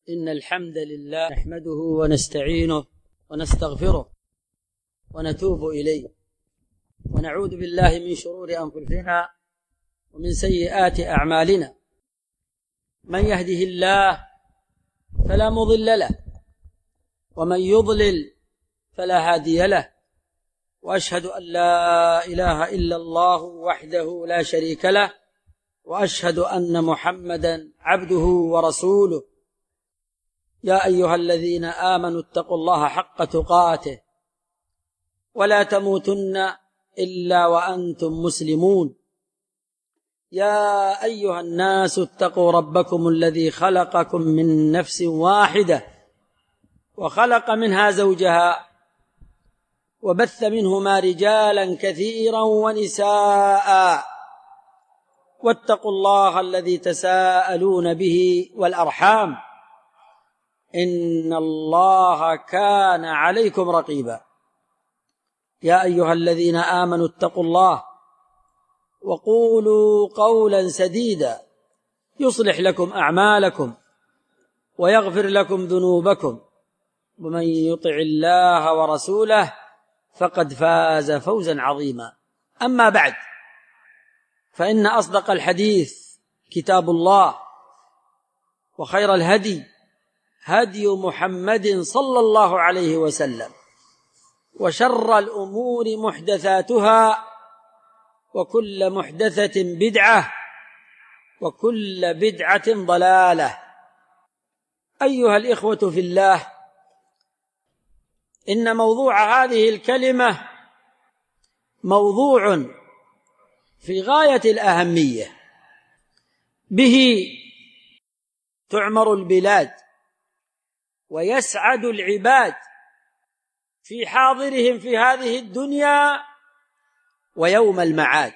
إن الحمد لله نحمده ونستعينه ونستغفره ونتوب إليه ونعوذ بالله من شرور أنفسنا ومن سيئات أعمالنا. من يهده الله فلا مضل له ومن يضلل فلا هادي له، وأشهد أن لا إله إلا الله وحده لا شريك له، وأشهد أن محمدا عبده ورسوله. يا أيها الذين آمنوا اتقوا الله حق تقاته ولا تموتن إلا وأنتم مسلمون. يا أيها الناس اتقوا ربكم الذي خلقكم من نفس واحدة وخلق منها زوجها وبث منهما رجالا كثيرا ونساء، واتقوا الله الذي تساءلون به والأرحام إن الله كان عليكم رقيبا. يا أيها الذين آمنوا اتقوا الله وقولوا قولا سديدا يصلح لكم أعمالكم ويغفر لكم ذنوبكم، ومن يطع الله ورسوله فقد فاز فوزا عظيما. أما بعد، فإن أصدق الحديث كتاب الله، وخير الهدي هدي محمد صلى الله عليه وسلم، وشر الأمور محدثاتها، وكل محدثة بدعة، وكل بدعة ضلالة. أيها الإخوة في الله، إن موضوع هذه الكلمة موضوع في غاية الأهمية، به تعمر البلاد ويسعد العباد في حاضرهم في هذه الدنيا ويوم المعاد،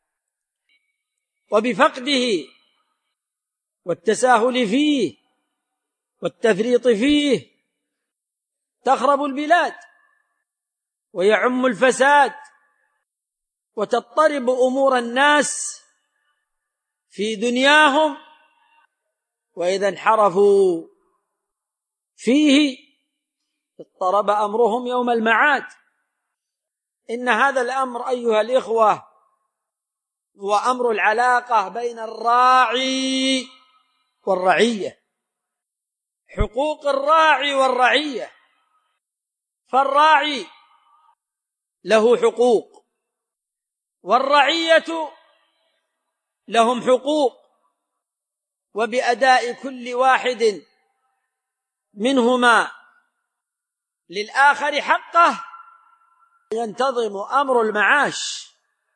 وبفقده والتساهل فيه والتفريط فيه تخرب البلاد ويعم الفساد وتضطرب أمور الناس في دنياهم، وإذا انحرفوا فيه اضطرب أمرهم يوم المعاد. إن هذا الأمر أيها الإخوة هو أمر العلاقة بين الراعي والرعية، حقوق الراعي والرعية. فالراعي له حقوق والرعية لهم حقوق، وبأداء كل واحد منهما للآخر حقه ينتظم أمر المعاش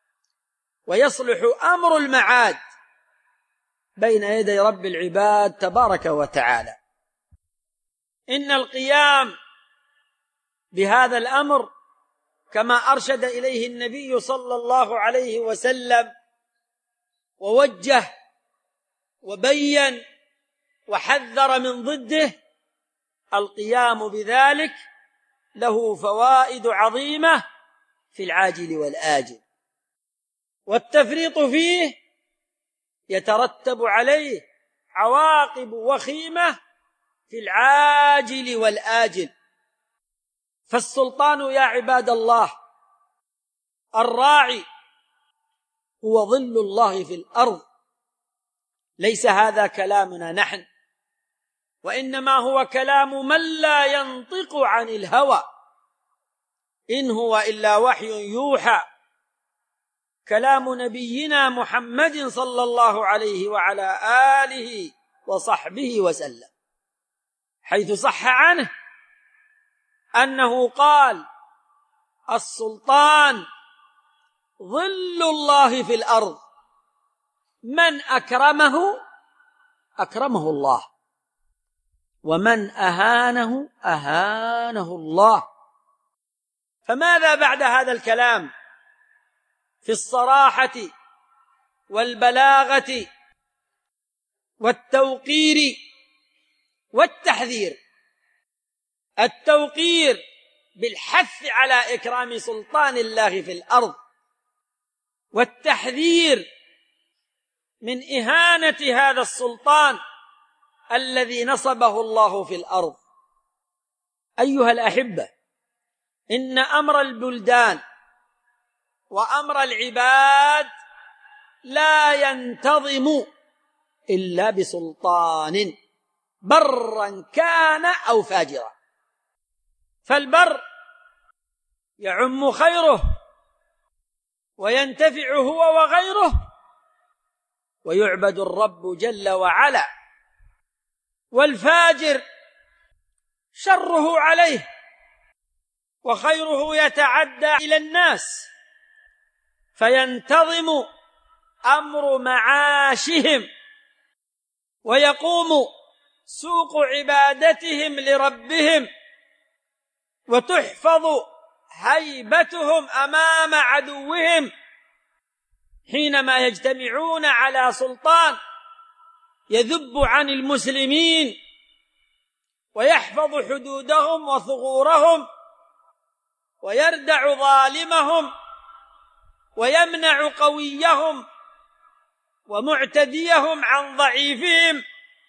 ويصلح أمر المعاد بين يدي رب العباد تبارك وتعالى. إن القيام بهذا الأمر كما أرشد إليه النبي صلى الله عليه وسلم ووجه وبين وحذر من ضده، القيام بذلك له فوائد عظيمة في العاجل والآجل، والتفريط فيه يترتب عليه عواقب وخيمة في العاجل والآجل. فالسلطان يا عباد الله، الراعي هو ظل الله في الأرض. ليس هذا كلامنا نحن، وإنما هو كلام من لا ينطق عن الهوى، إن هو إلا وحي يوحى. كلام نبينا محمد صلى الله عليه وعلى آله وصحبه وسلم، حيث صح عنه أنه قال: السلطان ظل الله في الأرض، من أكرمه أكرمه الله، ومن أهانه أهانه الله. فماذا بعد هذا الكلام في الصراحة والبلاغة والتوقير والتحذير؟ التوقير بالحث على إكرام سلطان الله في الأرض، والتحذير من إهانة هذا السلطان الذي نصبه الله في الأرض. أيها الأحبة، إن أمر البلدان وأمر العباد لا ينتظم إلا بسلطان، برا كان أو فاجرا. فالبر يعم خيره وينتفع هو وغيره، ويعبد الرب جل وعلا. والفاجر شره عليه وخيره يتعدى إلى الناس، فينتظم أمر معاشهم ويقوم سوق عبادتهم لربهم، وتحفظ هيبتهم أمام عدوهم حينما يجتمعون على سلطان يذب عن المسلمين ويحفظ حدودهم وثغورهم ويردع ظالمهم ويمنع قويهم ومعتديهم عن ضعيفهم.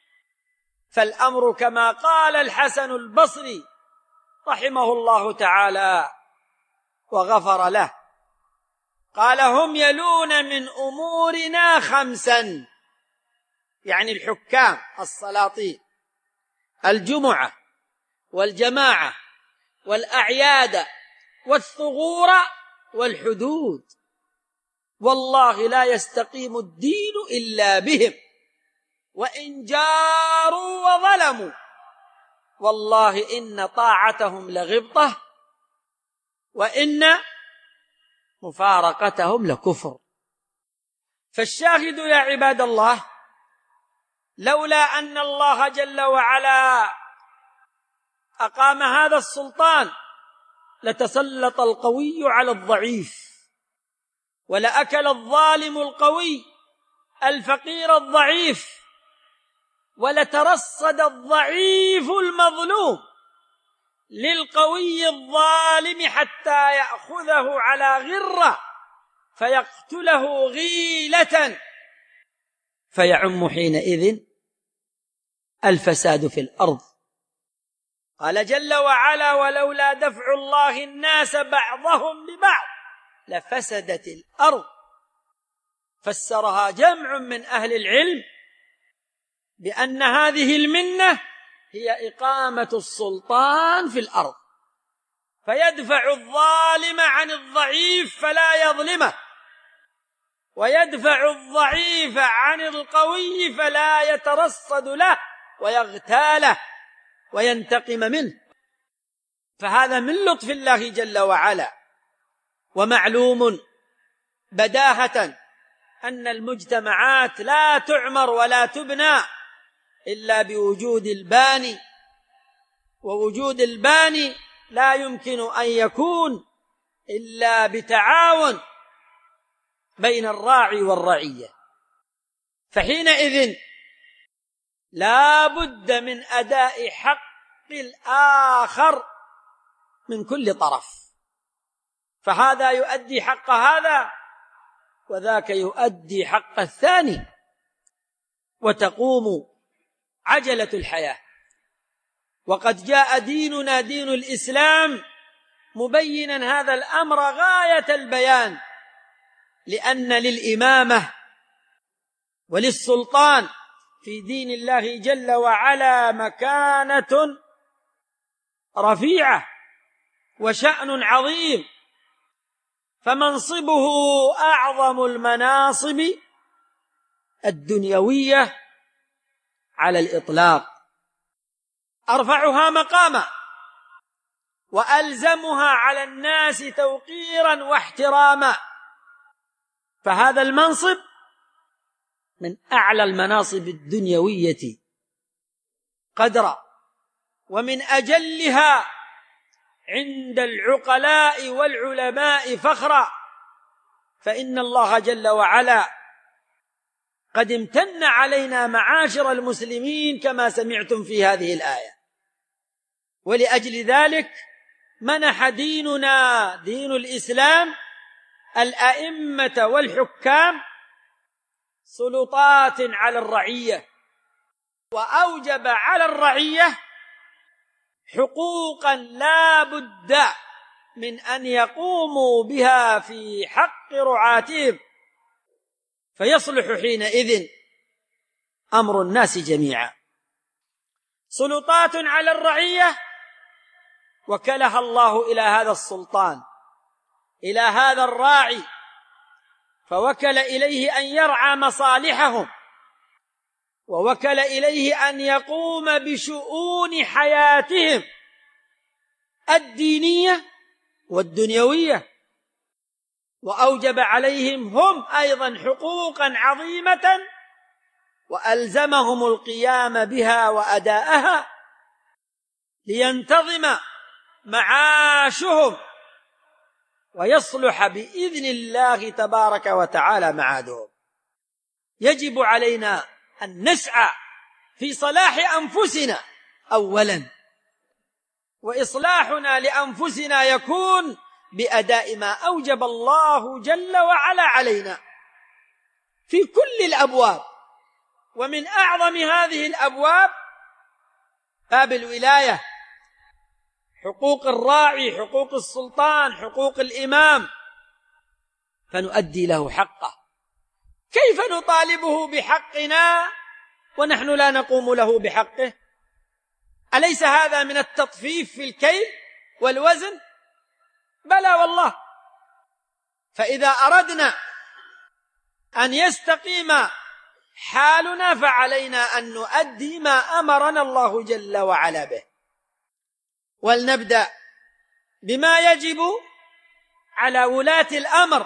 فالأمر كما قال الحسن البصري رحمه الله تعالى وغفر له، قال: هم يلون من أمورنا خمسا، يعني الحكام السلاطين: الجمعة والجماعة والأعياد والثغور والحدود، والله لا يستقيم الدين إلا بهم، وإن جاروا وظلموا والله إن طاعتهم لغبطة وإن مفارقتهم لكفر. فالشاهد يا عباد الله، لولا أن الله جل وعلا أقام هذا السلطان لتسلط القوي على الضعيف، ولأكل الظالم القوي الفقير الضعيف، ولترصد الضعيف المظلوم للقوي الظالم حتى يأخذه على غرة فيقتله غيلة، فيعم حينئذ الفساد في الأرض. قال جل وعلا: ولولا دفع الله الناس بعضهم ببعض لفسدت الأرض. فسرها جمع من أهل العلم بأن هذه المنة هي إقامة السلطان في الأرض، فيدفع الظالم عن الضعيف فلا يظلمه، ويدفع الضعيف عن القوي فلا يترصد له ويغتاله وينتقم منه. فهذا من لطف الله جل وعلا. ومعلوم بداهة أن المجتمعات لا تعمر ولا تبنى إلا بوجود الباني، ووجود الباني لا يمكن أن يكون إلا بتعاون بين الراعي والرعية. فحينئذ لا بد من أداء حق الآخر من كل طرف، فهذا يؤدي حق هذا وذاك يؤدي حق الثاني، وتقوم عجلة الحياة. وقد جاء ديننا دين الإسلام مبينا هذا الأمر غاية البيان، لأن للإمامة وللسلطان في دين الله جل وعلا مكانة رفيعة وشأن عظيم، فمنصبه أعظم المناصب الدنيوية على الإطلاق، أرفعها مقاما وألزمها على الناس توقيرا واحتراما. فهذا المنصب من أعلى المناصب الدنيوية قدرا، ومن أجلها عند العقلاء والعلماء فخرا، فإن الله جل وعلا قد امتن علينا معاشر المسلمين كما سمعتم في هذه الآية. ولأجل ذلك منح ديننا دين الإسلام الأئمة والحكام سلطات على الرعية، وأوجب على الرعية حقوقا لا بد من أن يقوموا بها في حق رعاتهم، فيصلح حينئذ أمر الناس جميعا. سلطات على الرعية وكلها الله إلى هذا السلطان، إلى هذا الراعي، فوكل إليه أن يرعى مصالحهم، ووكل إليه أن يقوم بشؤون حياتهم الدينية والدنيوية، وأوجب عليهم هم أيضا حقوقا عظيمة وألزمهم القيام بها وأداءها لينتظم معاشهم ويصلح بإذن الله تبارك وتعالى معادهم. يجب علينا أن نسعى في صلاح أنفسنا أولا، وإصلاحنا لأنفسنا يكون بأداء ما أوجب الله جل وعلا علينا في كل الأبواب، ومن أعظم هذه الأبواب باب الولاية، حقوق الراعي، حقوق السلطان، حقوق الإمام، فنؤدي له حقه. كيف نطالبه بحقنا ونحن لا نقوم له بحقه؟ أليس هذا من التطفيف في الكيل والوزن؟ بلى والله. فإذا أردنا أن يستقيم حالنا فعلينا أن نؤدي ما أمرنا الله جل وعلا به. ولنبدأ بما يجب على ولاة الأمر.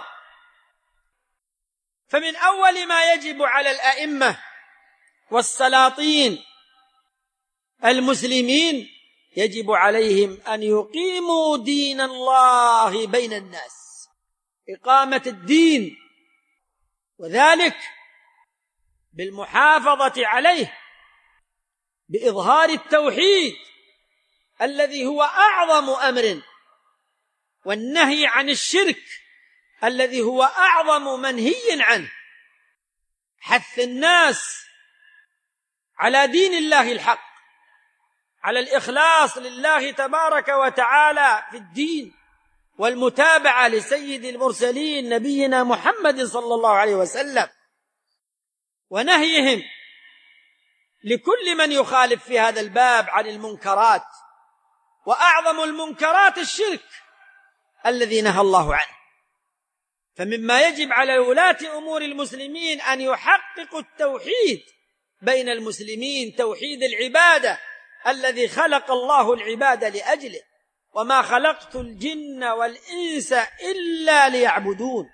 فمن أول ما يجب على الأئمة والسلاطين المسلمين يجب عليهم أن يقيموا دين الله بين الناس، إقامة الدين، وذلك بالمحافظة عليه، بإظهار التوحيد الذي هو أعظم أمر، والنهي عن الشرك الذي هو أعظم منهي عنه، حث الناس على دين الله الحق، على الإخلاص لله تبارك وتعالى في الدين، والمتابعة لسيد المرسلين نبينا محمد صلى الله عليه وسلم، ونهيهم لكل من يخالف في هذا الباب عن المنكرات، وأعظم المنكرات الشرك الذي نهى الله عنه. فمما يجب على ولاة أمور المسلمين أن يحققوا التوحيد بين المسلمين، توحيد العبادة الذي خلق الله العباد لأجله، وما خلقت الجن والإنس إلا ليعبدون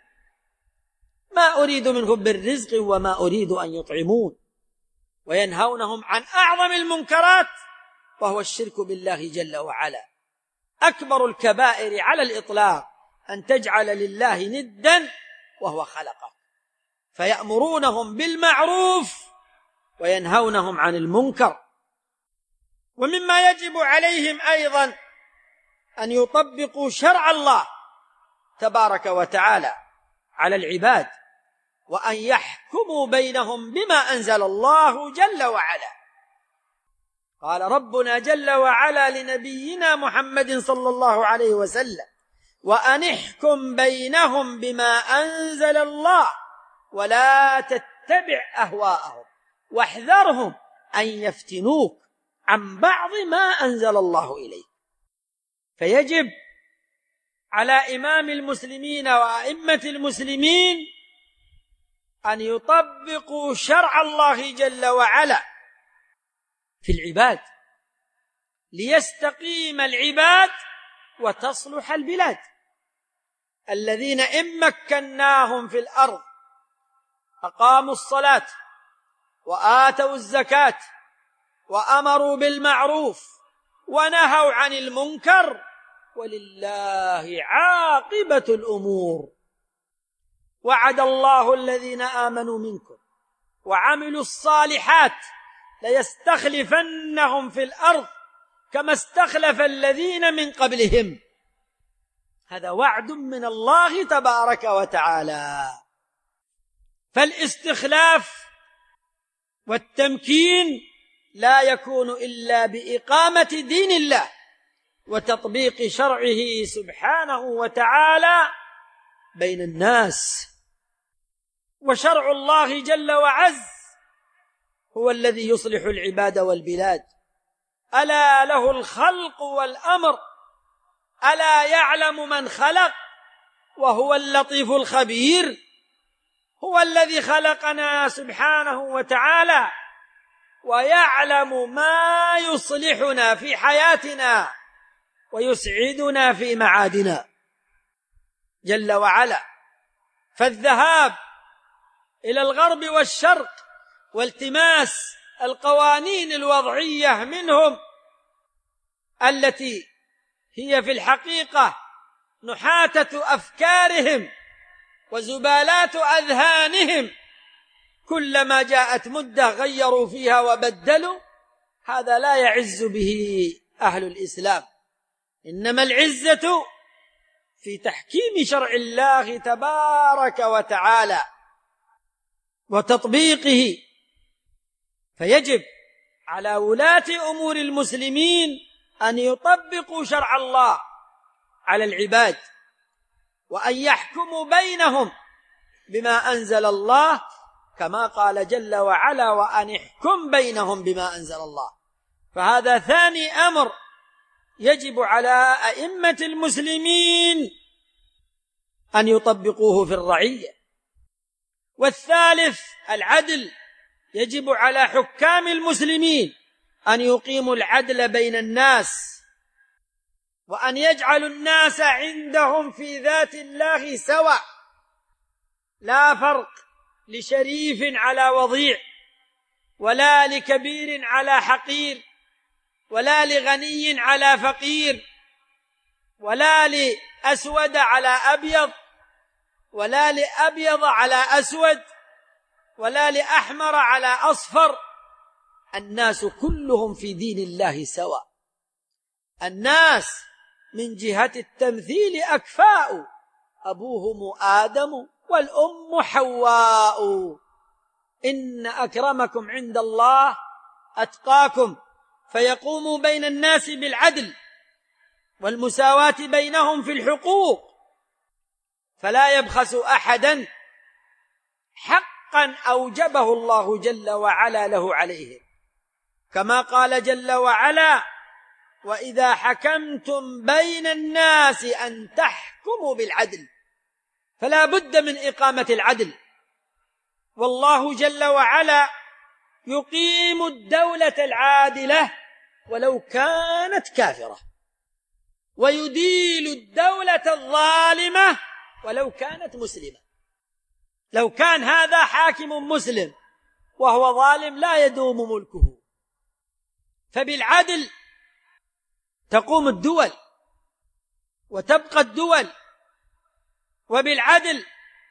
ما أريد منهم بالرزق وما أريد أن يطعمون، وينهونهم عن أعظم المنكرات وهو الشرك بالله جل وعلا. أكبر الكبائر على الإطلاق أن تجعل لله ندا وهو خلقه، فيأمرونهم بالمعروف وينهونهم عن المنكر. ومما يجب عليهم أيضا أن يطبقوا شرع الله تبارك وتعالى على العباد، وأن يحكموا بينهم بما أنزل الله جل وعلا. قال ربنا جل وعلا لنبينا محمد صلى الله عليه وسلم: وأن احكم بينهم بما أنزل الله ولا تتبع أهواءهم واحذرهم أن يفتنوك عن بعض ما أنزل الله إليك. فيجب على إمام المسلمين وأئمة المسلمين أن يطبقوا شرع الله جل وعلا في العباد ليستقيم العباد وتصلح البلاد. الذين إن مكناهم في الأرض أقاموا الصلاة وآتوا الزكاة وأمروا بالمعروف ونهوا عن المنكر ولله عاقبة الأمور. وعد الله الذين آمنوا منكم وعملوا الصالحات ليستخلفنهم في الأرض كما استخلف الذين من قبلهم. هذا وعد من الله تبارك وتعالى. فالاستخلاف والتمكين لا يكون إلا بإقامة دين الله وتطبيق شرعه سبحانه وتعالى بين الناس. وشرع الله جل وعز هو الذي يصلح العباد والبلاد. ألا له الخلق والأمر، ألا يعلم من خلق وهو اللطيف الخبير. هو الذي خلقنا سبحانه وتعالى ويعلم ما يصلحنا في حياتنا ويسعدنا في معادنا جل وعلا. فالذهاب إلى الغرب والشرق والتماس القوانين الوضعية منهم التي هي في الحقيقة نحاتة أفكارهم وزبالات أذهانهم، كلما جاءت مدة غيروا فيها وبدلوا. هذا لا يعز به أهل الإسلام، إنما العزة في تحكيم شرع الله تبارك وتعالى وتطبيقه. فيجب على ولاة أمور المسلمين أن يطبقوا شرع الله على العباد، وأن يحكموا بينهم بما أنزل الله، كما قال جل وعلا: وأن احكم بينهم بما أنزل الله. فهذا ثاني أمر يجب على أئمة المسلمين أن يطبقوه في الرعية. والثالث العدل، يجب على حكام المسلمين أن يقيموا العدل بين الناس، وأن يجعلوا الناس عندهم في ذات الله سواء، لا فرق لشريف على وضيع، ولا لكبير على حقير، ولا لغني على فقير، ولا لأسود على أبيض، ولا لأبيض على أسود، ولا لأحمر على أصفر. الناس كلهم في دين الله سواء. الناس من جهة التمثيل أكفاء، أبوهم آدم والأم حواء. إن أكرمكم عند الله أتقاكم. فيقوم بين الناس بالعدل والمساواة بينهم في الحقوق، فلا يبخس أحدا حقا أوجبه الله جل وعلا له عليه، كما قال جل وعلا: وإذا حكمتم بين الناس أن تحكموا بالعدل. فلا بد من إقامة العدل. والله جل وعلا يقيم الدولة العادلة ولو كانت كافرة، ويديل الدولة الظالمة ولو كانت مسلمة. لو كان هذا حاكم مسلم وهو ظالم لا يدوم ملكه. فبالعدل تقوم الدول وتبقى الدول، وبالعدل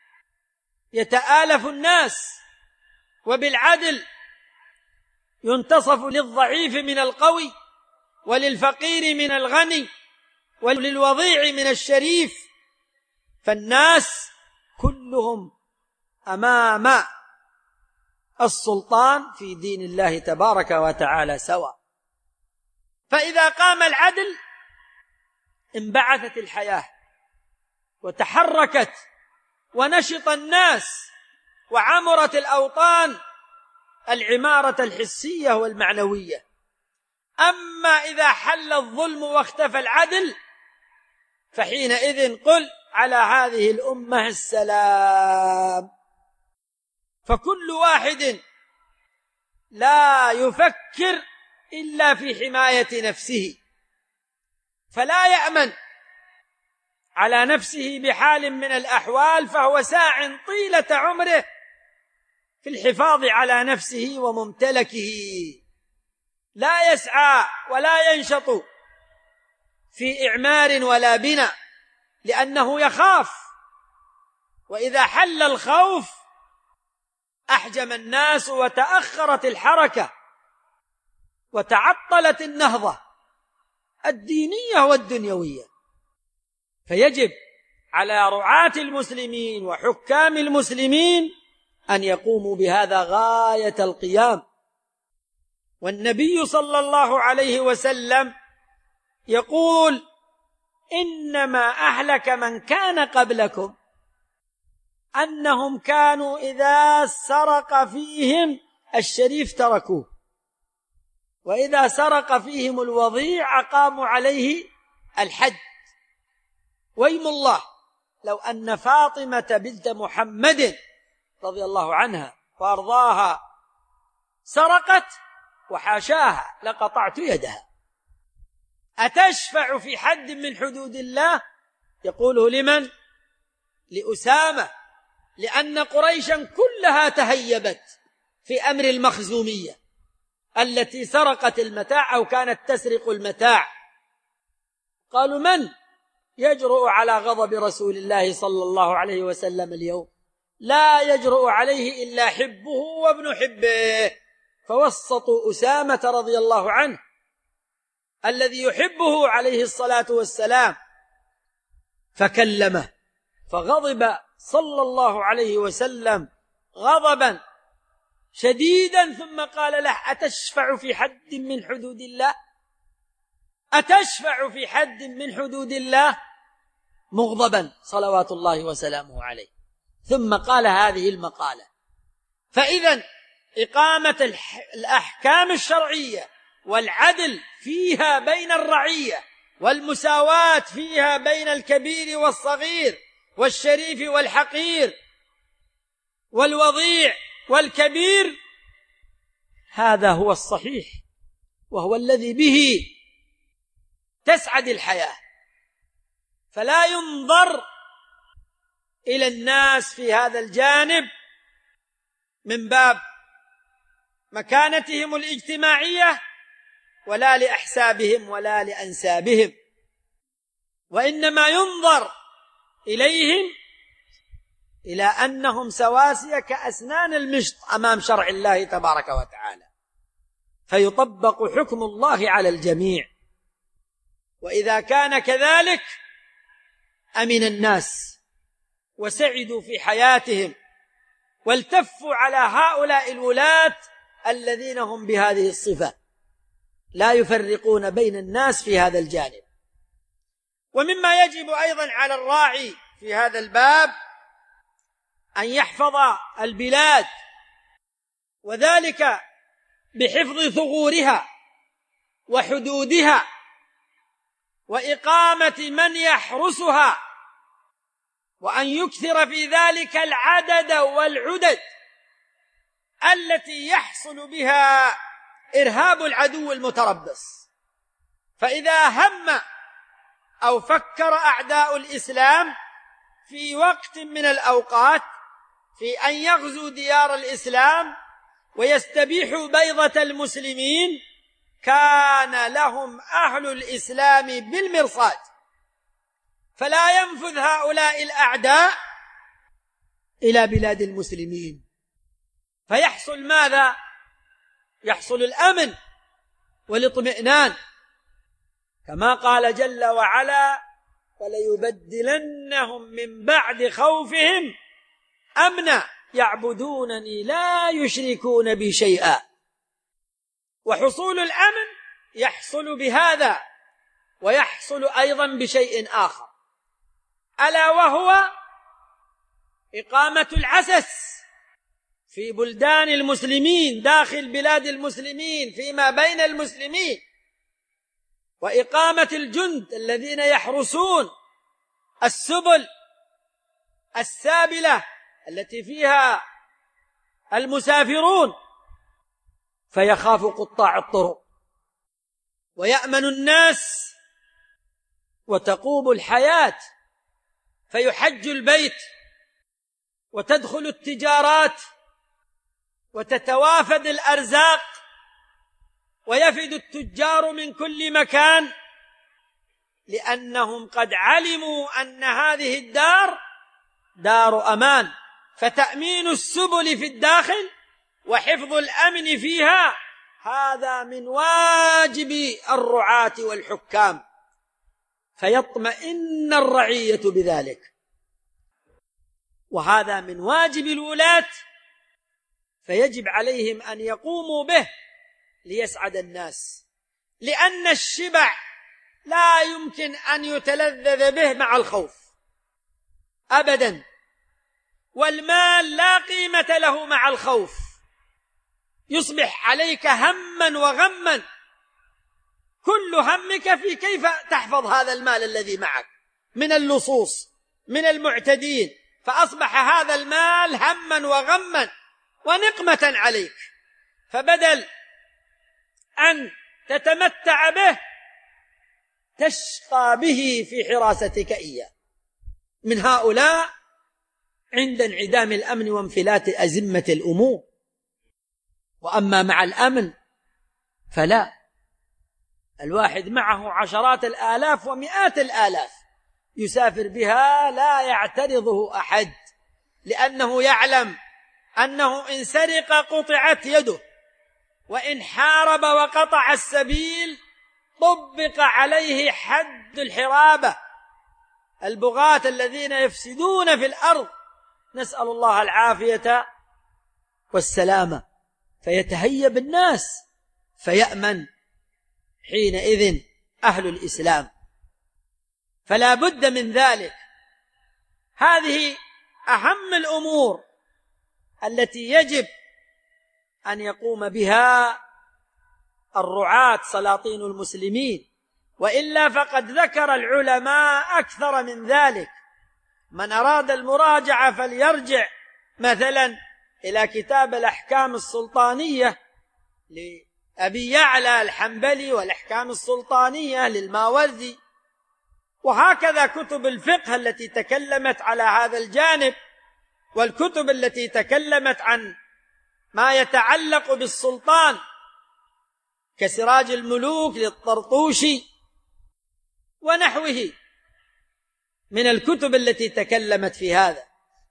يتآلف الناس، وبالعدل ينتصف للضعيف من القوي، وللفقير من الغني، وللوضيع من الشريف. فالناس كلهم أمام السلطان في دين الله تبارك وتعالى سواء. فإذا قام العدل انبعثت الحياة وتحركت ونشط الناس وعمرت الأوطان العمارة الحسية والمعنوية. أما إذا حل الظلم واختفى العدل فحينئذ قل على هذه الأمة السلام. فكل واحد لا يفكر إلا في حماية نفسه، فلا يأمن على نفسه بحال من الأحوال، فهو ساع طيلة عمره في الحفاظ على نفسه وممتلكه، لا يسعى ولا ينشط في إعمار ولا بناء، لأنه يخاف. وإذا حل الخوف أحجم الناس وتأخرت الحركة وتعطلت النهضة الدينية والدنيوية. فيجب على رعاة المسلمين وحكام المسلمين أن يقوموا بهذا غاية القيام. والنبي صلى الله عليه وسلم يقول: إنما أهلك من كان قبلكم أنهم كانوا إذا سرق فيهم الشريف تركوه، وإذا سرق فيهم الوضيع أقاموا عليه الحد. ويم الله لو أن فاطمة بنت محمد رضي الله عنها وأرضاها سرقت وحاشاها لقطعت يدها. أتشفع في حد من حدود الله؟ يقوله لمن؟ لأسامة، لأن قريشا كلها تهيبت في أمر المخزومية التي سرقت المتاع أو كانت تسرق المتاع. قالوا: من يجرؤ على غضب رسول الله صلى الله عليه وسلم اليوم؟ لا يجرؤ عليه إلا حبه وابن حبه. فوسطوا أسامة رضي الله عنه الذي يحبه عليه الصلاة والسلام فكلمه، فغضب صلى الله عليه وسلم غضبا شديدا، ثم قال له: أتشفع في حد من حدود الله؟ أتشفع في حد من حدود الله؟ مغضبا صلوات الله وسلامه عليه. ثم قال هذه المقالة: فإذا إقامة الأحكام الشرعية والعدل فيها بين الرعية والمساواة فيها بين الكبير والصغير والشريف والحقير والوضيع والكبير، هذا هو الصحيح، وهو الذي به تسعد الحياة. فلا ينظر إلى الناس في هذا الجانب من باب مكانتهم الاجتماعية ولا لأحسابهم ولا لأنسابهم، وإنما ينظر إليهم إلى أنهم سواسية كأسنان المشط أمام شرع الله تبارك وتعالى، فيطبق حكم الله على الجميع. وإذا كان كذلك أمن الناس وسعدوا في حياتهم، والتفوا على هؤلاء الولاة الذين هم بهذه الصفة، لا يفرقون بين الناس في هذا الجانب. ومما يجب أيضا على الراعي في هذا الباب أن يحفظ البلاد، وذلك بحفظ ثغورها وحدودها وإقامة من يحرسها، وأن يكثر في ذلك العدد والعدد التي يحصل بها إرهاب العدو المتربص. فإذا هم أو فكر أعداء الإسلام في وقت من الأوقات في أن يغزوا ديار الإسلام ويستبيحوا بيضة المسلمين، كان لهم أهل الإسلام بالمرصاد، فلا ينفذ هؤلاء الأعداء إلى بلاد المسلمين، فيحصل ماذا؟ يحصل الأمن والاطمئنان، كما قال جل وعلا: وليبدلنهم من بعد خوفهم أمنا يعبدونني لا يشركون بي شيئا. وحصول الأمن يحصل بهذا، ويحصل أيضا بشيء آخر، ألا وهو إقامة العسس في بلدان المسلمين، داخل بلاد المسلمين، فيما بين المسلمين، وإقامة الجند الذين يحرسون السبل السابلة التي فيها المسافرون، فيخاف قطاع الطرق ويأمن الناس وتقوم الحياة، فيحج البيت وتدخل التجارات وتتوافد الأرزاق ويفد التجار من كل مكان، لأنهم قد علموا أن هذه الدار دار أمان. فتأمين السبل في الداخل وحفظ الأمن فيها هذا من واجب الرعاة والحكام، فيطمئن الرعية بذلك، وهذا من واجب الولاة، فيجب عليهم أن يقوموا به ليسعد الناس، لأن الشبع لا يمكن أن يتلذذ به مع الخوف أبدا، والمال لا قيمة له مع الخوف، يصبح عليك هما وغما، كل همك في كيف تحفظ هذا المال الذي معك من اللصوص من المعتدين، فأصبح هذا المال هما وغما ونقمة عليك، فبدل أن تتمتع به تشقى به في حراستك إياه. من هؤلاء عند انعدام الأمن وانفلات أزمة الأمور. وأما مع الأمن فلا، الواحد معه عشرات الآلاف ومئات الآلاف يسافر بها لا يعترضه أحد، لأنه يعلم أنه إن سرق قطعت يده، وإن حارب وقطع السبيل طبق عليه حد الحرابة. البغاة الذين يفسدون في الأرض نسأل الله العافية والسلامة، فيتهيب الناس فيأمن حينئذ أهل الإسلام، فلا بد من ذلك. هذه أهم الأمور التي يجب أن يقوم بها الرعاة سلاطين المسلمين، وإلا فقد ذكر العلماء أكثر من ذلك. من أراد المراجعة فليرجع مثلا إلى كتاب الأحكام السلطانية لأبي يعلى الحنبلي والأحكام السلطانية للماوردي، وهكذا كتب الفقه التي تكلمت على هذا الجانب، والكتب التي تكلمت عن ما يتعلق بالسلطان كسراج الملوك للطرطوشي ونحوه من الكتب التي تكلمت في هذا.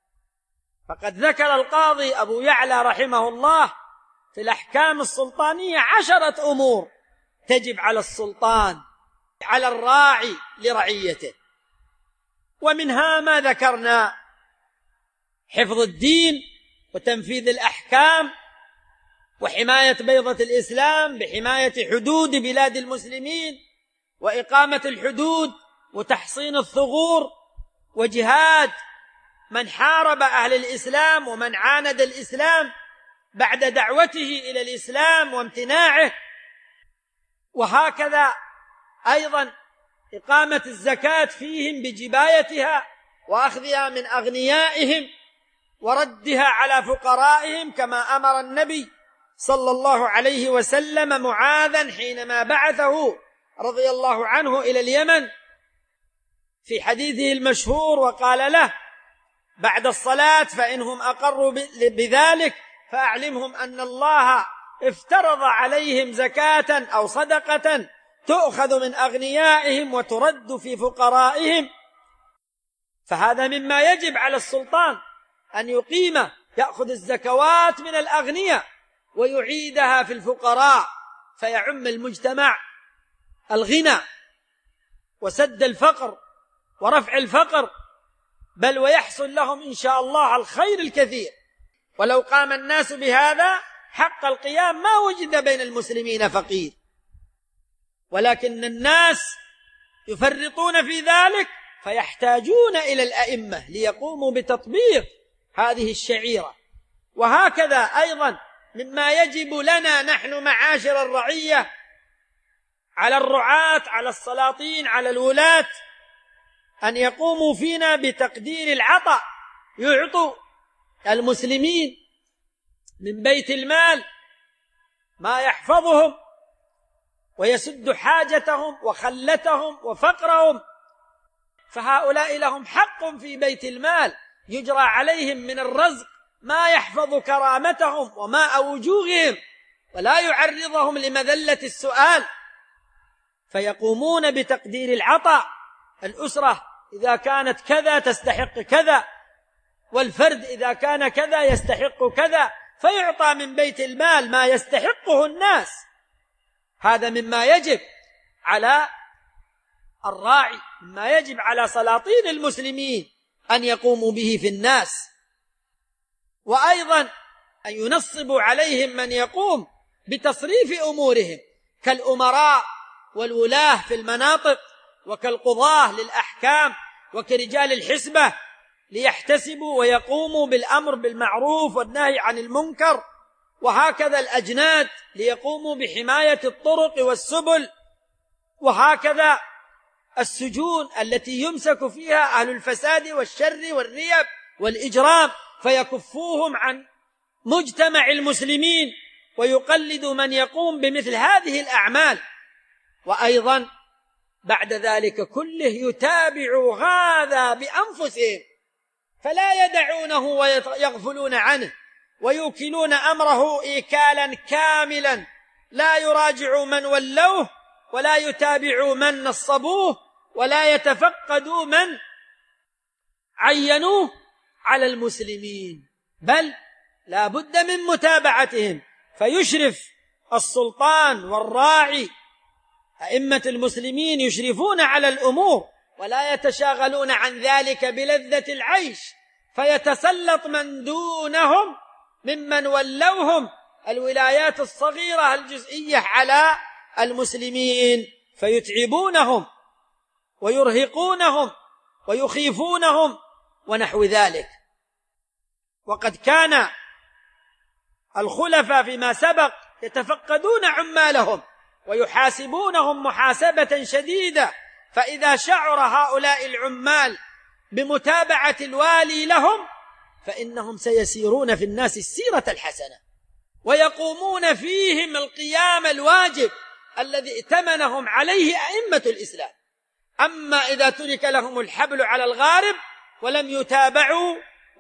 فقد ذكر القاضي أبو يعلى رحمه الله في الأحكام السلطانية 10 أمور تجب على السلطان على الراعي لرعيته، ومنها ما ذكرنا: حفظ الدين وتنفيذ الأحكام وحماية بيضة الإسلام بحماية حدود بلاد المسلمين وإقامة الحدود وتحصين الثغور وجهاد من حارب أهل الإسلام ومن عاند الإسلام بعد دعوته إلى الإسلام وامتناعه، وهكذا أيضا إقامة الزكاة فيهم بجبايتها وأخذها من أغنيائهم وردها على فقرائهم، كما أمر النبي صلى الله عليه وسلم معاذا حينما بعثه رضي الله عنه إلى اليمن في حديثه المشهور، وقال له بعد الصلاة: فإنهم أقروا بذلك فأعلمهم أن الله افترض عليهم زكاة أو صدقة تؤخذ من أغنيائهم وترد في فقرائهم. فهذا مما يجب على السلطان أن يقيم، يأخذ الزكوات من الأغنياء ويعيدها في الفقراء، فيعم المجتمع الغنى وسد الفقر ورفع الفقر، بل ويحصل لهم إن شاء الله الخير الكثير. ولو قام الناس بهذا حق القيام ما وجد بين المسلمين فقير، ولكن الناس يفرطون في ذلك فيحتاجون إلى الأئمة ليقوموا بتطبيق هذه الشعيرة. وهكذا أيضا مما يجب لنا نحن معاشر الرعية على الرعاة على السلاطين على الولاة أن يقوموا فينا بتقدير العطاء، يعطوا المسلمين من بيت المال ما يحفظهم ويسد حاجتهم وخلتهم وفقرهم، فهؤلاء لهم حق في بيت المال يجرى عليهم من الرزق ما يحفظ كرامتهم وماء وجوههم ولا يعرضهم لمذلة السؤال، فيقومون بتقدير العطاء. الأسرة إذا كانت كذا تستحق كذا، والفرد إذا كان كذا يستحق كذا، فيعطى من بيت المال ما يستحقه الناس. هذا مما يجب على الراعي، مما يجب على سلاطين المسلمين أن يقوموا به في الناس، وأيضا أن ينصبوا عليهم من يقوم بتصريف أمورهم كالأمراء والولاة في المناطق، وكالقضاة للأحكام، وكرجال الحسبة ليحتسبوا ويقوموا بالأمر بالمعروف والنهي عن المنكر، وهكذا الأجناد ليقوموا بحماية الطرق والسبل، وهكذا السجون التي يمسك فيها أهل الفساد والشر والريب والإجرام فيكفوهم عن مجتمع المسلمين ويقلدوا من يقوم بمثل هذه الأعمال. وأيضا بعد ذلك كله يتابع هذا بأنفسهم، فلا يدعونه ويغفلون عنه، ويوكلون أمره إيكالا كاملا، لا يراجعوا من ولوه، ولا يتابعوا من نصبوه، ولا يتفقدوا من عينوه على المسلمين، بل لا بد من متابعتهم. فيشرف السلطان والراعي، أئمة المسلمين يشرفون على الأمور ولا يتشاغلون عن ذلك بلذة العيش، فيتسلط من دونهم ممن ولوهم الولايات الصغيرة الجزئية على المسلمين، فيتعبونهم ويرهقونهم ويخيفونهم ونحو ذلك. وقد كان الخلفاء فيما سبق يتفقدون عمالهم ويحاسبونهم محاسبة شديدة، فإذا شعر هؤلاء العمال بمتابعة الوالي لهم فإنهم سيسيرون في الناس السيرة الحسنة، ويقومون فيهم القيام الواجب الذي ائتمنهم عليه أئمة الإسلام. أما إذا ترك لهم الحبل على الغارب ولم يتابعوا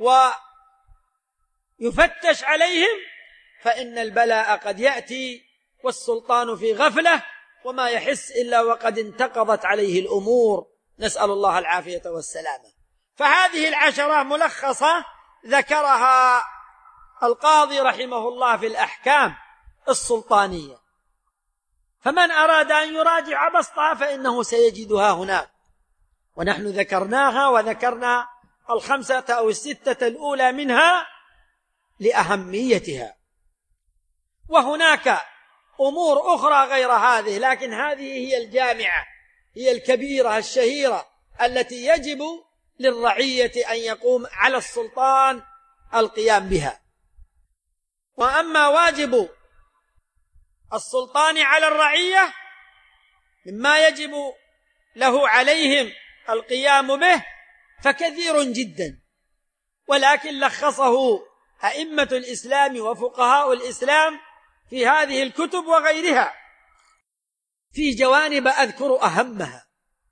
ويفتش عليهم فإن البلاء قد يأتي والسلطان في غفلة وما يحس إلا وقد انتقضت عليه الأمور، نسأل الله العافية والسلامة. فهذه العشرة ملخصة ذكرها القاضي رحمه الله في الأحكام السلطانية، فمن أراد أن يراجع بسطها فإنه سيجدها هناك، ونحن ذكرناها وذكرنا 5 أو 6 الأولى منها لأهميتها. وهناك أمور أخرى غير هذه، لكن هذه هي الجامعة، هي الكبيرة الشهيرة التي يجب للرعية أن يقوم على السلطان القيام بها. وأما واجب السلطان على الرعية مما يجب له عليهم القيام به فكثير جدا، ولكن لخصه أئمة الإسلام وفقهاء الإسلام في هذه الكتب وغيرها في جوانب أذكر أهمها.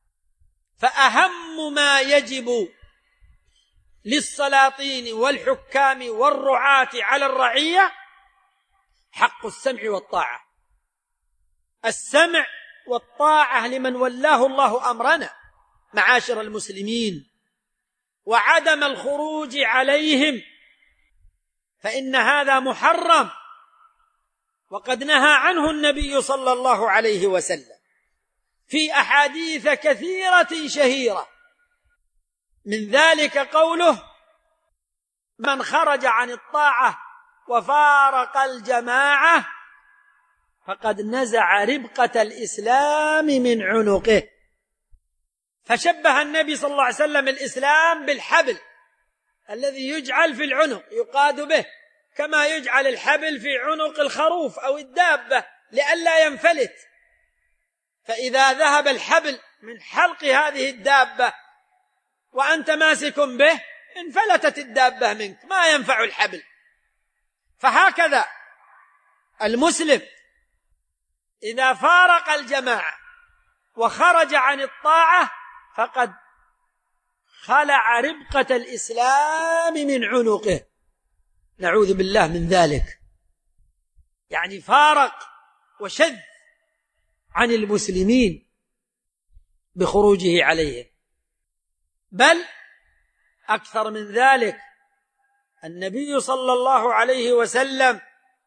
فأهم ما يجب للسلاطين والحكام والرعاة على الرعية حق السمع والطاعة، السمع والطاعة لمن ولاه الله أمرنا معاشر المسلمين، وعدم الخروج عليهم، فإن هذا محرم وقد نهى عنه النبي صلى الله عليه وسلم في أحاديث كثيرة شهيرة، من ذلك قوله: من خرج عن الطاعة وفارق الجماعة فقد نزع ربقة الإسلام من عنقه. فشبه النبي صلى الله عليه وسلم الإسلام بالحبل الذي يجعل في العنق يقاد به، كما يجعل الحبل في عنق الخروف أو الدابة لئلا ينفلت، فإذا ذهب الحبل من حلق هذه الدابة وأنت ماسك به انفلتت الدابة منك، ما ينفع الحبل. فهكذا المسلم إذا فارق الجماعة وخرج عن الطاعة فقد خلع ربقة الإسلام من عنقه، نعوذ بالله من ذلك، يعني فارق وشذ عن المسلمين بخروجه عليهم. بل أكثر من ذلك، النبي صلى الله عليه وسلم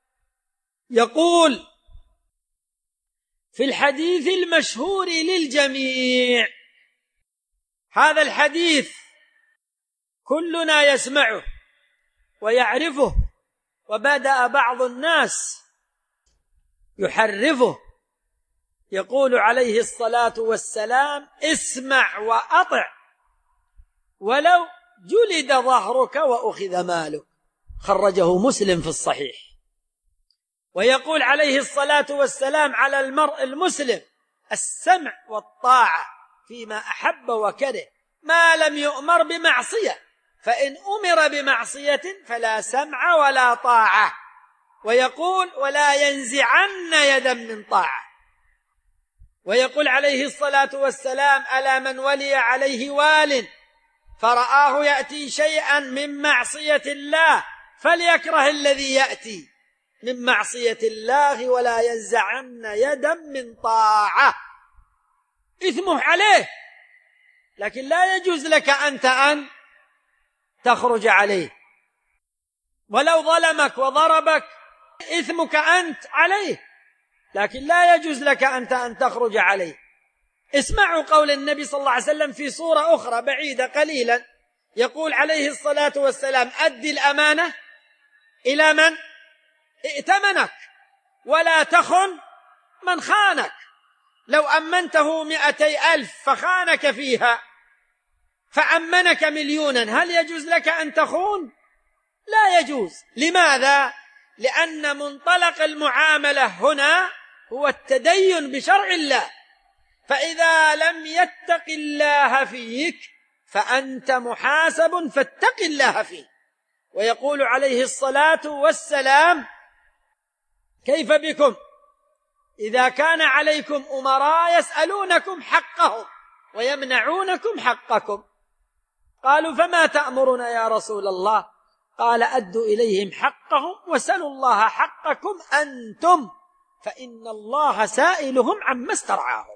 يقول في الحديث المشهور للجميع، هذا الحديث كلنا يسمعه ويعرفه، وبدأ بعض الناس يحرفه. يقول عليه الصلاة والسلام: اسمع وأطع ولو جلد ظهرك وأخذ مالك. خرجه مسلم في الصحيح. ويقول عليه الصلاة والسلام على المرء المسلم: السمع والطاعة فيما أحب وكره ما لم يؤمر بمعصية، فإن أمر بمعصية فلا سمع ولا طاعة. ويقول: ولا ينزعن يدا من طاعة. ويقول عليه الصلاة والسلام: ألا من ولي عليه وال فرآه يأتي شيئا من معصية الله فليكره الذي يأتي من معصية الله ولا ينزعن يدا من طاعة. إثمه عليه، لكن لا يجوز لك أنت أن تخرج عليه. ولو ظلمك وضربك إثمك أنت عليه، لكن لا يجوز لك أنت أن تخرج عليه. اسمعوا قول النبي صلى الله عليه وسلم في صورة أخرى بعيدة قليلا. يقول عليه الصلاة والسلام: أدي الأمانة إلى من ائتمنك ولا تخن من خانك. لو أمنته 200,000 فخانك فيها فأمنك 1,000,000، هل يجوز لك أن تخون؟ لا يجوز. لماذا؟ لأن منطلق المعاملة هنا هو التدين بشرع الله، فإذا لم يتق الله فيك فأنت محاسب فاتق الله فيه. ويقول عليه الصلاة والسلام: كيف بكم إذا كان عليكم أمراء يسألونكم حقهم ويمنعونكم حقكم؟ قالوا: فما تأمرنا يا رسول الله؟ قال: أدوا إليهم حقهم وسلوا الله حقكم أنتم، فإن الله سائلهم عما استرعاهم.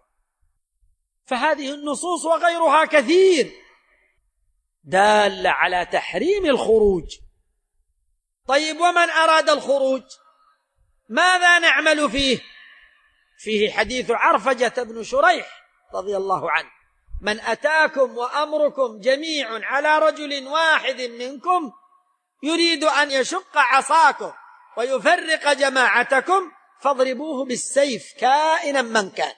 فهذه النصوص وغيرها كثير دالة على تحريم الخروج. طيب، ومن أراد الخروج ماذا نعمل فيه؟ فيه حديث عرفجة بن شريح رضي الله عنه: من أتاكم وأمركم جميع على رجل واحد منكم يريد أن يشق عصاكم ويفرق جماعتكم فاضربوه بالسيف كائنا من كان.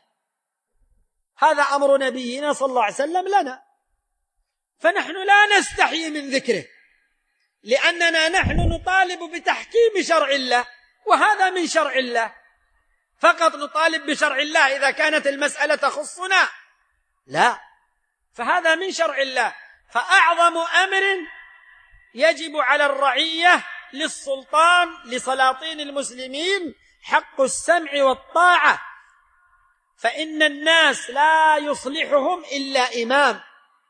هذا أمر نبينا صلى الله عليه وسلم لنا، فنحن لا نستحي من ذكره، لأننا نحن نطالب بتحكيم شرع الله، وهذا من شرع الله. فقط نطالب بشرع الله إذا كانت المسألة تخصنا؟ لا، فهذا من شرع الله. فأعظم أمر يجب على الرعية للسلطان لسلاطين المسلمين حق السمع والطاعة، فإن الناس لا يصلحهم إلا إمام،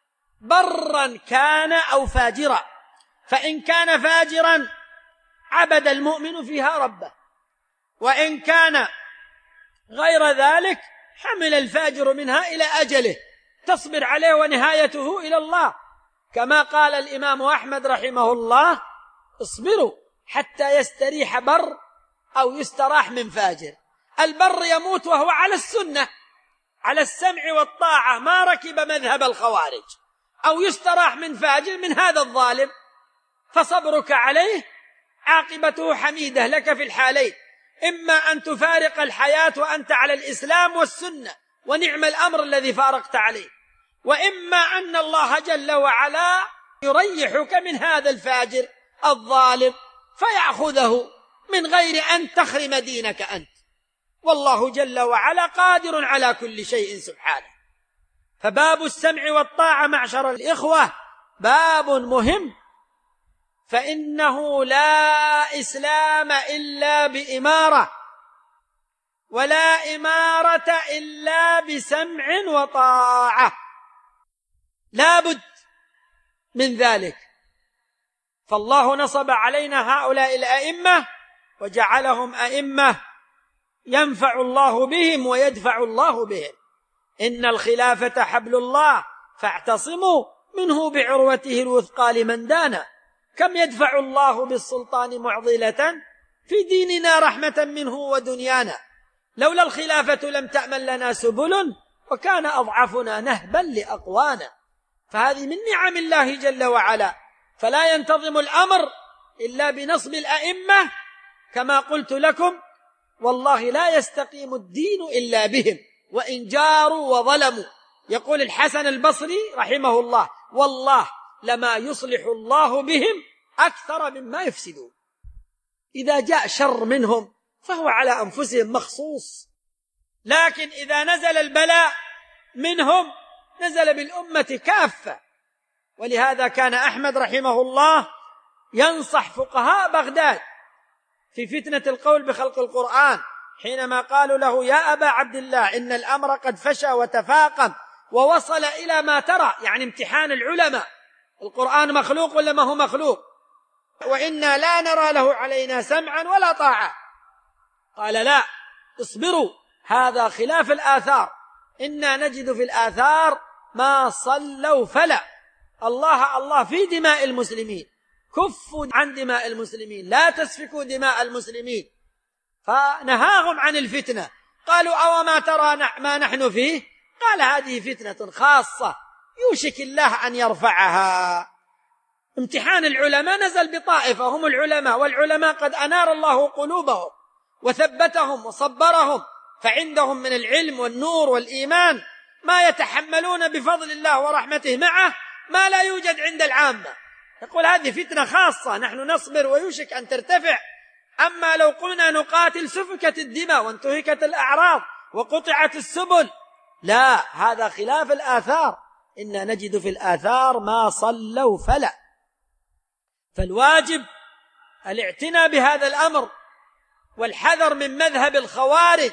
برا كان أو فاجرا. فإن كان فاجرا عبد المؤمن فيها ربه، وإن كان غير ذلك حمل الفاجر منها إلى أجله، تصبر عليه ونهايته إلى الله. كما قال الإمام أحمد رحمه الله: اصبروا حتى يستريح بر أو يستراح من فاجر. البر يموت وهو على السنة، على السمع والطاعة، ما ركب مذهب الخوارج، أو يستراح من فاجر من هذا الظالم، فصبرك عليه عاقبته حميدة لك في الحالين: إما أن تفارق الحياة وأنت على الإسلام والسنة ونعم الأمر الذي فارقت عليه، وإما أن الله جل وعلا يريحك من هذا الفاجر الظالم فيأخذه من غير أن تخرم دينك أنت، والله جل وعلا قادر على كل شيء سبحانه. فباب السمع والطاعة معشر الإخوة باب مهم، فإنه لا إسلام إلا بإمارة، ولا إمارة إلا بسمع وطاعة، لا بد من ذلك. فالله نصب علينا هؤلاء الأئمة وجعلهم أئمة ينفع الله بهم ويدفع الله بهم. إن الخلافة حبل الله فاعتصموا منه بعروته الوثقى لمن دانا. كم يدفع الله بالسلطان معضلة في ديننا رحمة منه ودنيانا. لولا الخلافة لم تأمن لنا سبل وكان أضعفنا نهبا لأقوانا. فهذه من نعم الله جل وعلا، فلا ينتظم الأمر إلا بنصب الأئمة كما قلت لكم، والله لا يستقيم الدين إلا بهم وإن جاروا وظلموا. يقول الحسن البصري رحمه الله: والله لما يصلح الله بهم أكثر مما يفسدون. إذا جاء شر منهم فهو على أنفسهم مخصوص، لكن إذا نزل البلاء منهم نزل بالأمة كافة. ولهذا كان أحمد رحمه الله ينصح فقهاء بغداد في فتنة القول بخلق القرآن، حينما قالوا له: يا أبا عبد الله، إن الأمر قد فشى وتفاقم ووصل إلى ما ترى، يعني امتحان العلماء، القرآن مخلوق ولا ما هو مخلوق؟ وإنا لا نرى له علينا سمعا ولا طاعة. قال: لا، اصبروا، هذا خلاف الآثار، إنا نجد في الآثار ما صلوا فلا. الله في دماء المسلمين، كفوا عن دماء المسلمين، لا تسفكوا دماء المسلمين. فنهاهم عن الفتنة. قالوا: أو ما ترى ما نحن فيه؟ قال: هذه فتنة خاصة يوشك الله أن يرفعها. امتحان العلماء نزل بطائفة هم العلماء، والعلماء قد أنار الله قلوبهم وثبتهم وصبرهم، فعندهم من العلم والنور والإيمان ما يتحملون بفضل الله ورحمته معه ما لا يوجد عند العامة. يقول: هذه فتنة خاصة، نحن نصبر ويوشك أن ترتفع. أما لو قلنا نقاتل سفكت الدماء وانتهكت الأعراض وقطعت السبل. لا، هذا خلاف الآثار، إنا نجد في الآثار ما صلوا فلا. فالواجب الاعتناء بهذا الأمر والحذر من مذهب الخوارج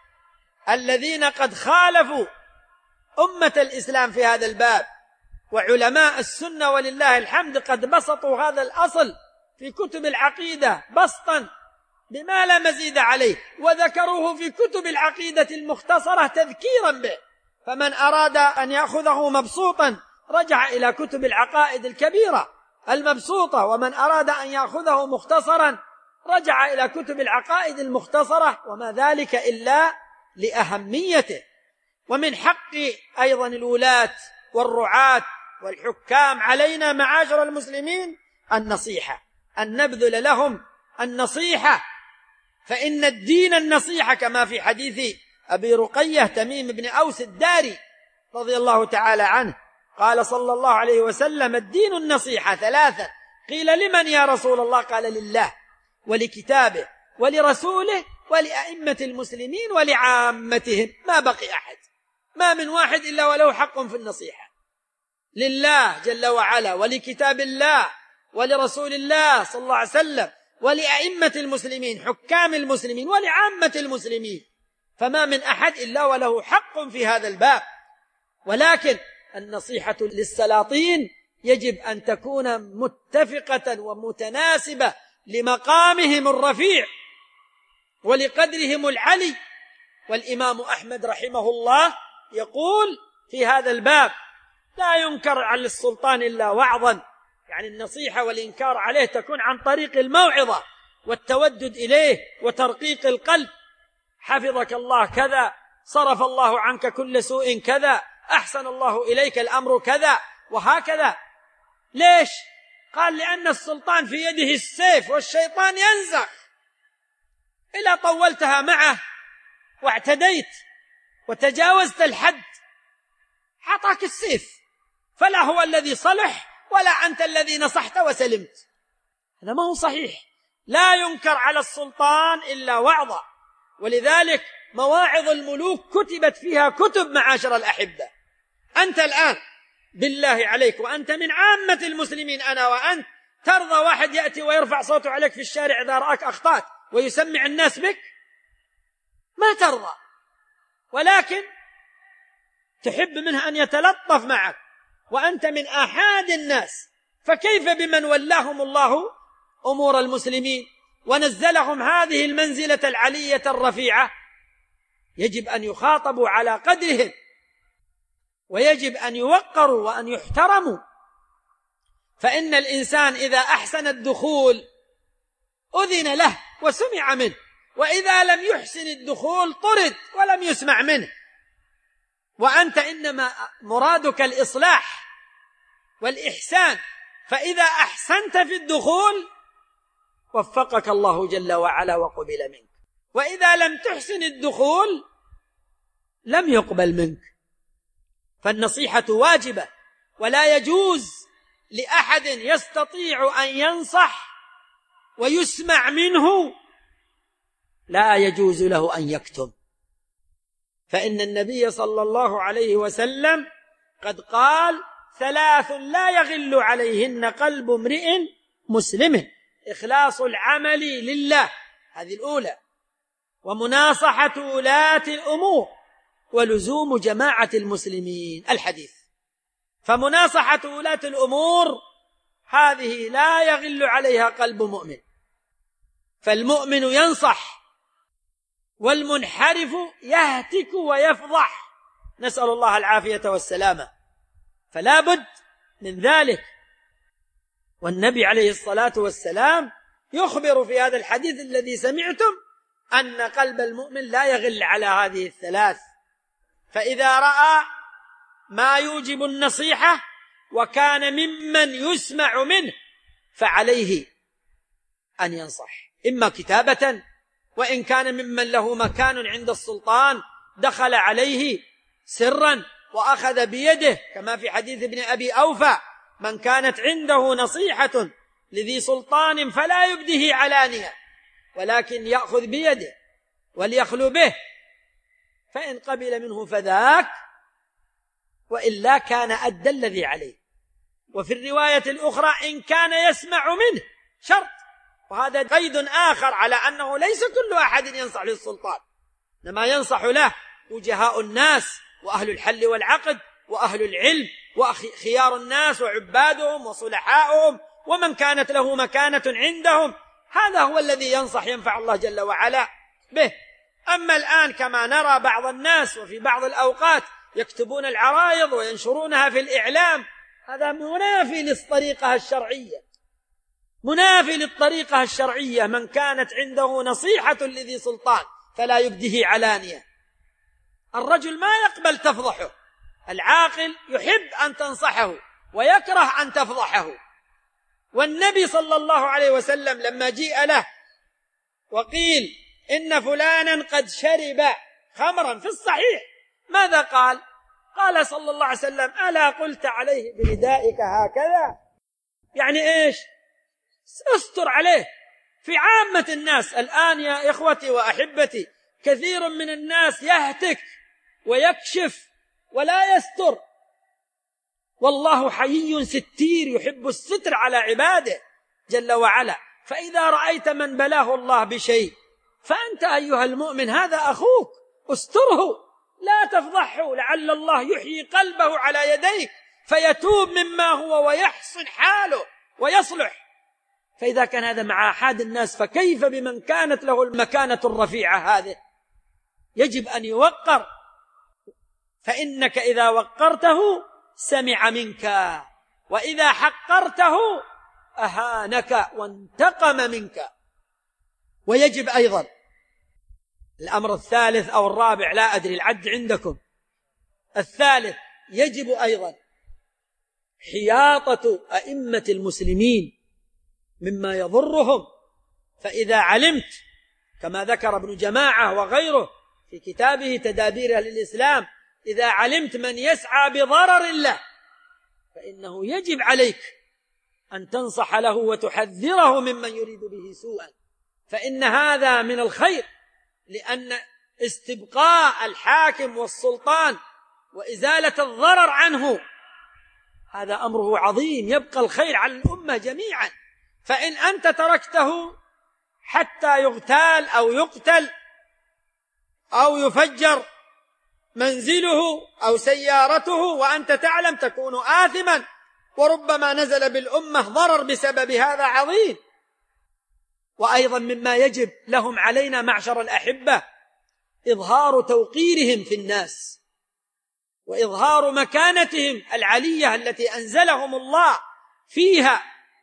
الذين قد خالفوا أمة الإسلام في هذا الباب. وعلماء السنة ولله الحمد قد بسطوا هذا الأصل في كتب العقيدة بسطا بما لا مزيد عليه، وذكروه في كتب العقيدة المختصرة تذكيرا به، فمن أراد أن يأخذه مبسوطا رجع إلى كتب العقائد الكبيرة المبسوطة، ومن أراد أن يأخذه مختصرا رجع إلى كتب العقائد المختصرة، وما ذلك إلا لأهميته. ومن حق أيضا الولاة والرعاة والحكام علينا معاشر المسلمين النصيحة، أن نبذل لهم النصيحة، فإن الدين النصيحة، كما في حديث أبي رقية تميم بن أوس الداري رضي الله تعالى عنه قال صلى الله عليه وسلم: الدين النصيحة ثلاثة. قيل: لمن يا رسول الله؟ قال: لله ولكتابه ولرسوله ولأئمة المسلمين ولعامتهم. ما بقي أحد، ما من واحد إلا وله حق في النصيحة، لله جل وعلا ولكتاب الله ولرسول الله صلى الله عليه وسلم ولأئمة المسلمين حكام المسلمين ولعامة المسلمين. فما من أحد إلا وله حق في هذا الباب. ولكن النصيحة للسلاطين يجب أن تكون متفقة ومتناسبة لمقامهم الرفيع ولقدرهم العلي. والإمام أحمد رحمه الله يقول في هذا الباب: لا ينكر على السلطان إلا وعظا، يعني النصيحة والإنكار عليه تكون عن طريق الموعظة والتودد إليه وترقيق القلب. حفظك الله كذا، صرف الله عنك كل سوء كذا، أحسن الله إليك الأمر كذا، وهكذا. ليش؟ قال: لأن السلطان في يده السيف والشيطان ينزغ، إذا طولتها معه واعتديت وتجاوزت الحد أعطاك السيف، فلا هو الذي صلح ولا أنت الذي نصحت وسلمت. هذا ما هو صحيح. لا ينكر على السلطان إلا وعظا. ولذلك مواعظ الملوك كتبت فيها كتب معاشر الأحبة. أنت الآن بالله عليك وأنت من عامة المسلمين أنا وأنت، ترضى واحد يأتي ويرفع صوته عليك في الشارع إذا رأك أخطأت ويسمع الناس بك؟ ما ترضى، ولكن تحب منه أن يتلطف معك وأنت من آحاد الناس. فكيف بمن ولاهم الله أمور المسلمين ونزلهم هذه المنزلة العلية الرفيعة؟ يجب أن يخاطبوا على قدرهم، ويجب أن يوقروا وأن يحترموا. فإن الإنسان إذا أحسن الدخول أذن له وسمع منه، وإذا لم يحسن الدخول طرد ولم يسمع منه. وأنت إنما مرادك الإصلاح والإحسان، فإذا أحسنت في الدخول وفقك الله جل وعلا وقبل منك. وإذا لم تحسن الدخول لم يقبل منك. فالنصيحة واجبة، ولا يجوز لأحد يستطيع أن ينصح ويسمع منه لا يجوز له أن يكتم، فإن النبي صلى الله عليه وسلم قد قال: 3 لا يغل عليهن قلب امرئ مسلم: إخلاص العمل لله، هذه الأولى، ومناصحة ولاة الأمور، ولزوم جماعة المسلمين، الحديث. فمناصحة ولاة الأمور هذه لا يغل عليها قلب مؤمن، فالمؤمن ينصح، والمنحرف يهتك ويفضح، نسأل الله العافية والسلامة. فلا بد من ذلك. والنبي عليه الصلاة والسلام يخبر في هذا الحديث الذي سمعتم أن قلب المؤمن لا يغل على هذه ال3. فإذا رأى ما يوجب النصيحة وكان ممن يسمع منه فعليه أن ينصح، إما كتابة، وإن كان ممن له مكان عند السلطان دخل عليه سرا وأخذ بيده، كما في حديث ابن أبي أوفى: من كانت عنده نصيحة لذي سلطان فلا يبده علانية، ولكن يأخذ بيده وليخلو به، فإن قبل منه فذاك، وإلا كان أدى الذي عليه. وفي الرواية الأخرى: إن كان يسمع منه، شرط، وهذا قيد آخر على أنه ليس كل أحد ينصح للسلطان، إنما ينصح له وجهاء الناس وأهل الحل والعقد وأهل العلم وخيار الناس وعبادهم وصلحاؤهم ومن كانت له مكانة عندهم، هذا هو الذي ينصح ينفع الله جل وعلا به. أما الآن كما نرى بعض الناس وفي بعض الأوقات يكتبون العرايض وينشرونها في الإعلام، هذا منافي للطريقة الشرعية، منافي للطريقة الشرعية. من كانت عنده نصيحة لذي سلطان فلا يبده علانية. الرجل ما يقبل تفضحه، العاقل يحب أن تنصحه ويكره أن تفضحه. والنبي صلى الله عليه وسلم لما جيء له وقيل إن فلانا قد شرب خمرا في الصحيح، ماذا قال؟ قال صلى الله عليه وسلم: ألا قلت عليه بردائك هكذا؟ يعني إيش؟ استر عليه. في عامة الناس الآن يا إخوتي وأحبتي كثير من الناس يهتك ويكشف ولا يستر، والله حيي ستير يحب الستر على عباده جل وعلا. فإذا رأيت من بلاه الله بشيء فأنت أيها المؤمن هذا أخوك، استره، لا تفضحه، لعل الله يحيي قلبه على يديك فيتوب مما هو ويحسن حاله ويصلح. فإذا كان هذا مع أحد الناس فكيف بمن كانت له المكانة الرفيعة هذه؟ يجب أن يوقر، فإنك إذا وقرته سمع منك، وإذا حقرته أهانك وانتقم منك. ويجب أيضا الأمر الثالث أو الرابع، لا أدري العد عندكم، الثالث، يجب أيضا حياطة أئمة المسلمين مما يضرهم. فإذا علمت كما ذكر ابن جماعة وغيره في كتابه تدابير أهل الإسلام: إذا علمت من يسعى بضرر له فإنه يجب عليك أن تنصح له وتحذره ممن يريد به سوءا، فإن هذا من الخير، لأن استبقاء الحاكم والسلطان وإزالة الضرر عنه هذا أمره عظيم، يبقى الخير على الأمة جميعا. فإن أنت تركته حتى يغتال أو يقتل أو يفجر منزله أو سيارته وأنت تعلم تكون آثما، وربما نزل بالأمة ضرر بسبب هذا عظيم. وأيضا مما يجب لهم علينا معشر الأحبة إظهار توقيرهم في الناس، وإظهار مكانتهم العلية التي أنزلهم الله فيها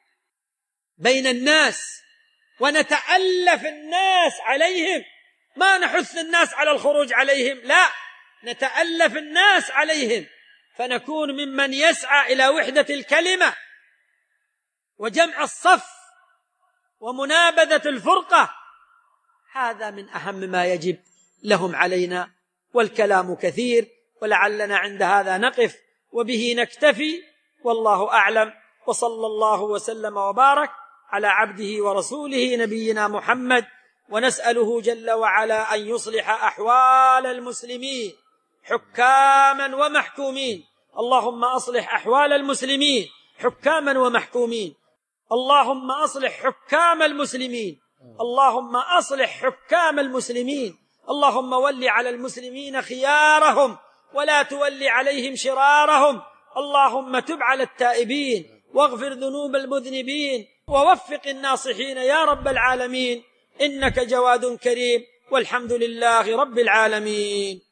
بين الناس، ونتألف الناس عليهم، ما نحث الناس على الخروج عليهم، لا، نتألف الناس عليهم، فنكون ممن يسعى إلى وحدة الكلمة وجمع الصف ومنابذة الفرقة. هذا من أهم ما يجب لهم علينا. والكلام كثير، ولعلنا عند هذا نقف وبه نكتفي، والله أعلم. وصلى الله وسلم وبارك على عبده ورسوله نبينا محمد، ونسأله جل وعلا أن يصلح أحوال المسلمين حكاما ومحكومين. اللهم أصلح أحوال المسلمين حكاما ومحكومين. اللهم أصلح حكام المسلمين. اللهم أصلح حكام المسلمين. اللهم ول على المسلمين خيارهم ولا تول عليهم شرارهم. اللهم تب على التائبين واغفر ذنوب المذنبين ووفق الناصحين يا رب العالمين، إنك جواد كريم، والحمد لله رب العالمين.